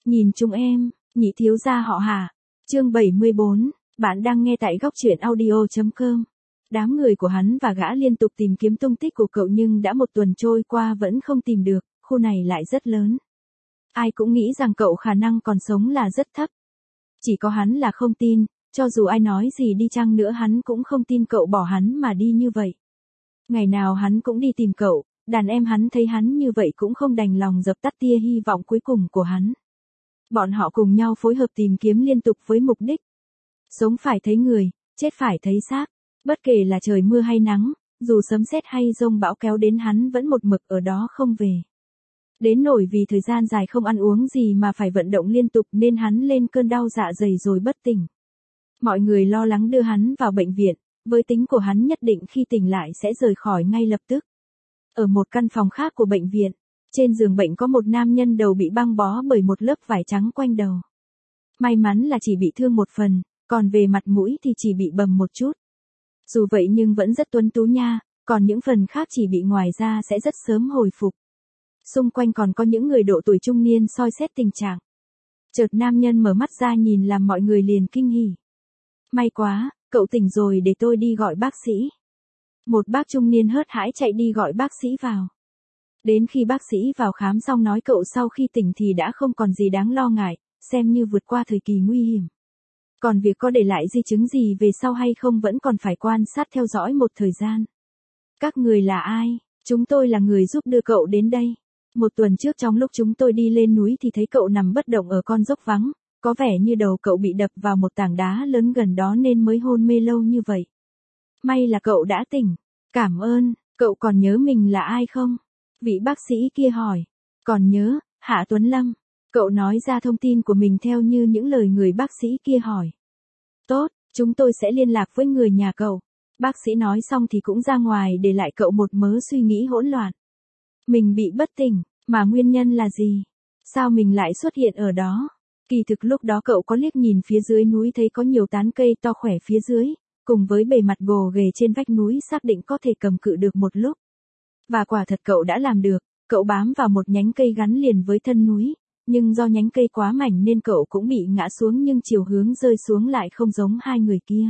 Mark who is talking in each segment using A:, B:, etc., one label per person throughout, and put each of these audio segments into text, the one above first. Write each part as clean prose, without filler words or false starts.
A: Nhìn chúng em, nhị thiếu gia họ Hà. Chương 74, bạn đang nghe tại góc truyện audio.com. Đám người của hắn và gã liên tục tìm kiếm tung tích của cậu nhưng đã một tuần trôi qua vẫn không tìm được, khu này lại rất lớn. Ai cũng nghĩ rằng cậu khả năng còn sống là rất thấp. Chỉ có hắn là không tin, cho dù ai nói gì đi chăng nữa hắn cũng không tin cậu bỏ hắn mà đi như vậy. Ngày nào hắn cũng đi tìm cậu, đàn em hắn thấy hắn như vậy cũng không đành lòng dập tắt tia hy vọng cuối cùng của hắn. Bọn họ cùng nhau phối hợp tìm kiếm liên tục với mục đích. Sống phải thấy người, chết phải thấy xác. Bất kể là trời mưa hay nắng, dù sấm sét hay dông bão kéo đến hắn vẫn một mực ở đó không về. Đến nỗi vì thời gian dài không ăn uống gì mà phải vận động liên tục nên hắn lên cơn đau dạ dày rồi bất tỉnh. Mọi người lo lắng đưa hắn vào bệnh viện, với tính của hắn nhất định khi tỉnh lại sẽ rời khỏi ngay lập tức. Ở một căn phòng khác của bệnh viện, trên giường bệnh có một nam nhân đầu bị băng bó bởi một lớp vải trắng quanh đầu. May mắn là chỉ bị thương một phần, còn về mặt mũi thì chỉ bị bầm một chút. Dù vậy nhưng vẫn rất tuấn tú nha, còn những phần khác chỉ bị ngoài da sẽ rất sớm hồi phục. Xung quanh còn có những người độ tuổi trung niên soi xét tình trạng. Chợt nam nhân mở mắt ra nhìn làm mọi người liền kinh hỉ. May quá, cậu tỉnh rồi, để tôi đi gọi bác sĩ. Một bác trung niên hớt hải chạy đi gọi bác sĩ vào. Đến khi bác sĩ vào khám xong nói cậu sau khi tỉnh thì đã không còn gì đáng lo ngại, xem như vượt qua thời kỳ nguy hiểm. Còn việc có để lại di chứng gì về sau hay không vẫn còn phải quan sát theo dõi một thời gian. Các người là ai? Chúng tôi là người giúp đưa cậu đến đây. Một tuần trước trong lúc chúng tôi đi lên núi thì thấy cậu nằm bất động ở con dốc vắng, có vẻ như đầu cậu bị đập vào một tảng đá lớn gần đó nên mới hôn mê lâu như vậy. May là cậu đã tỉnh. Cảm ơn, cậu còn nhớ mình là ai không? Vị bác sĩ kia hỏi. Còn nhớ, Hạ Tuấn Lâm. Cậu nói ra thông tin của mình theo như những lời người bác sĩ kia hỏi. Tốt, chúng tôi sẽ liên lạc với người nhà cậu. Bác sĩ nói xong thì cũng ra ngoài để lại cậu một mớ suy nghĩ hỗn loạn. Mình bị bất tỉnh, mà nguyên nhân là gì? Sao mình lại xuất hiện ở đó? Kỳ thực lúc đó cậu có liếc nhìn phía dưới núi thấy có nhiều tán cây to khỏe phía dưới, cùng với bề mặt gồ ghề trên vách núi xác định có thể cầm cự được một lúc. Và quả thật cậu đã làm được, cậu bám vào một nhánh cây gắn liền với thân núi, nhưng do nhánh cây quá mảnh nên cậu cũng bị ngã xuống nhưng chiều hướng rơi xuống lại không giống hai người kia.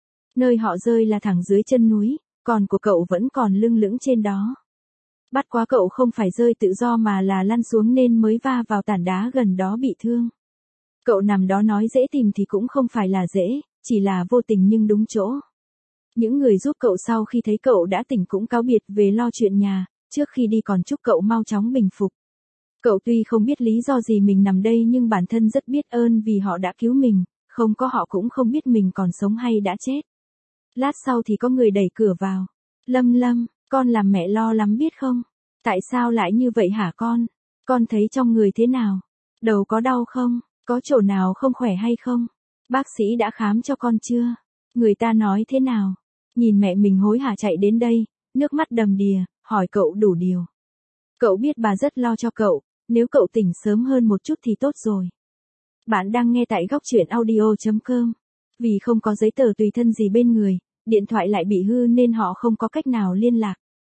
A: Nơi họ rơi là thẳng dưới chân núi, còn của cậu vẫn còn lưng lững trên đó. Bắt quá cậu không phải rơi tự do mà là lăn xuống nên mới va vào tảng đá gần đó bị thương. Cậu nằm đó nói dễ tìm thì cũng không phải là dễ, chỉ là vô tình nhưng đúng chỗ. Những người giúp cậu sau khi thấy cậu đã tỉnh cũng cáo biệt về lo chuyện nhà, trước khi đi còn chúc cậu mau chóng bình phục. Cậu tuy không biết lý do gì mình nằm đây nhưng bản thân rất biết ơn vì họ đã cứu mình, không có họ cũng không biết mình còn sống hay đã chết. Lát sau thì có người đẩy cửa vào. Lâm Lâm, con làm mẹ lo lắm biết không? Tại sao lại như vậy hả con? Con thấy trong người thế nào? Đầu có đau không? Có chỗ nào không khỏe hay không? Bác sĩ đã khám cho con chưa? Người ta nói thế nào? Nhìn mẹ mình hối hả chạy đến đây, nước mắt đầm đìa, hỏi cậu đủ điều. Cậu biết bà rất lo cho cậu, nếu cậu tỉnh sớm hơn một chút thì tốt rồi. Bạn đang nghe tại góc truyện audio.com. Vì không có giấy tờ tùy thân gì bên người, điện thoại lại bị hư nên họ không có cách nào liên lạc.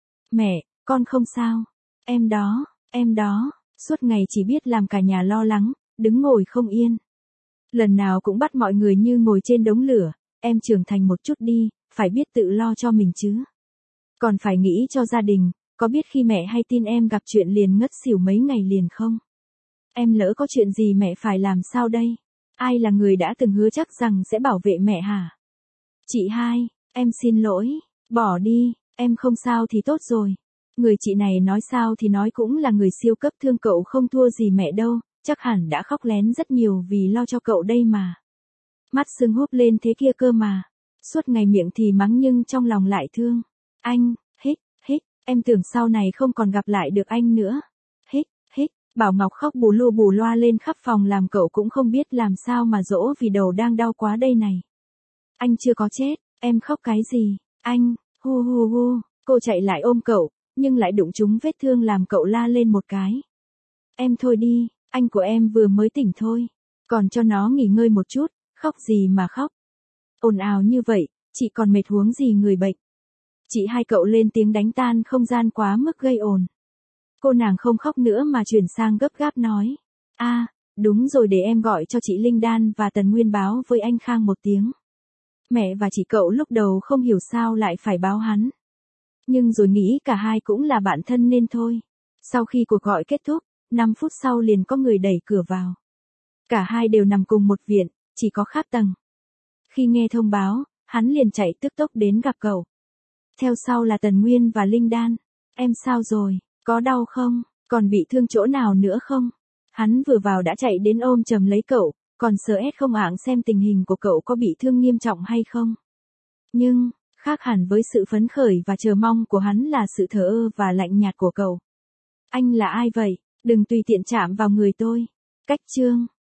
A: Mẹ, con không sao. Em đó, suốt ngày chỉ biết làm cả nhà lo lắng, đứng ngồi không yên. Lần nào cũng bắt mọi người như ngồi trên đống lửa, em trưởng thành một chút đi, phải biết tự lo cho mình chứ. Còn phải nghĩ cho gia đình, có biết khi mẹ hay tin em gặp chuyện liền ngất xỉu mấy ngày liền không? Em lỡ có chuyện gì mẹ phải làm sao đây? Ai là người đã từng hứa chắc rằng sẽ bảo vệ mẹ hả? Chị hai, em xin lỗi, bỏ đi, em không sao thì tốt rồi. Người chị này nói sao thì nói cũng là người siêu cấp thương cậu không thua gì mẹ đâu, chắc hẳn đã khóc lén rất nhiều vì lo cho cậu đây mà. Mắt sưng húp lên thế kia cơ mà. Suốt ngày miệng thì mắng nhưng trong lòng lại thương. Anh, hích, em tưởng sau này không còn gặp lại được anh nữa. Hích, Bảo Ngọc khóc bù loa lên khắp phòng làm cậu cũng không biết làm sao mà dỗ vì đầu đang đau quá đây này. Anh chưa có chết, em khóc cái gì? Anh, hu, cô chạy lại ôm cậu, nhưng lại đụng trúng vết thương làm cậu la lên một cái. Em thôi đi, anh của em vừa mới tỉnh thôi, còn cho nó nghỉ ngơi một chút, khóc gì mà khóc. Ồn ào như vậy, chị còn mệt huống gì người bệnh. Chị hai cậu lên tiếng đánh tan không gian quá mức gây ồn. Cô nàng không khóc nữa mà chuyển sang gấp gáp nói. Đúng rồi, để em gọi cho chị Linh Đan và Tần Nguyên báo với anh Khang một tiếng. Mẹ và chị Cậu lúc đầu không hiểu sao lại phải báo hắn. Nhưng rồi nghĩ cả hai cũng là bạn thân nên thôi. Sau khi cuộc gọi kết thúc, 5 phút sau liền có người đẩy cửa vào. Cả hai đều nằm cùng một viện, chỉ có khác tầng. Khi nghe thông báo, hắn liền chạy tức tốc đến gặp Cậu. Theo sau là Tần Nguyên và Linh Đan. Em sao rồi, có đau không, còn bị thương chỗ nào nữa không? Hắn vừa vào đã chạy đến ôm chầm lấy Cậu, còn sợ không ảng xem tình hình của Cậu có bị thương nghiêm trọng hay không. Nhưng, khác hẳn với sự phấn khởi và chờ mong của hắn là sự thờ ơ và lạnh nhạt của Cậu. Anh là ai vậy? Đừng tùy tiện chạm vào người tôi. Cách chương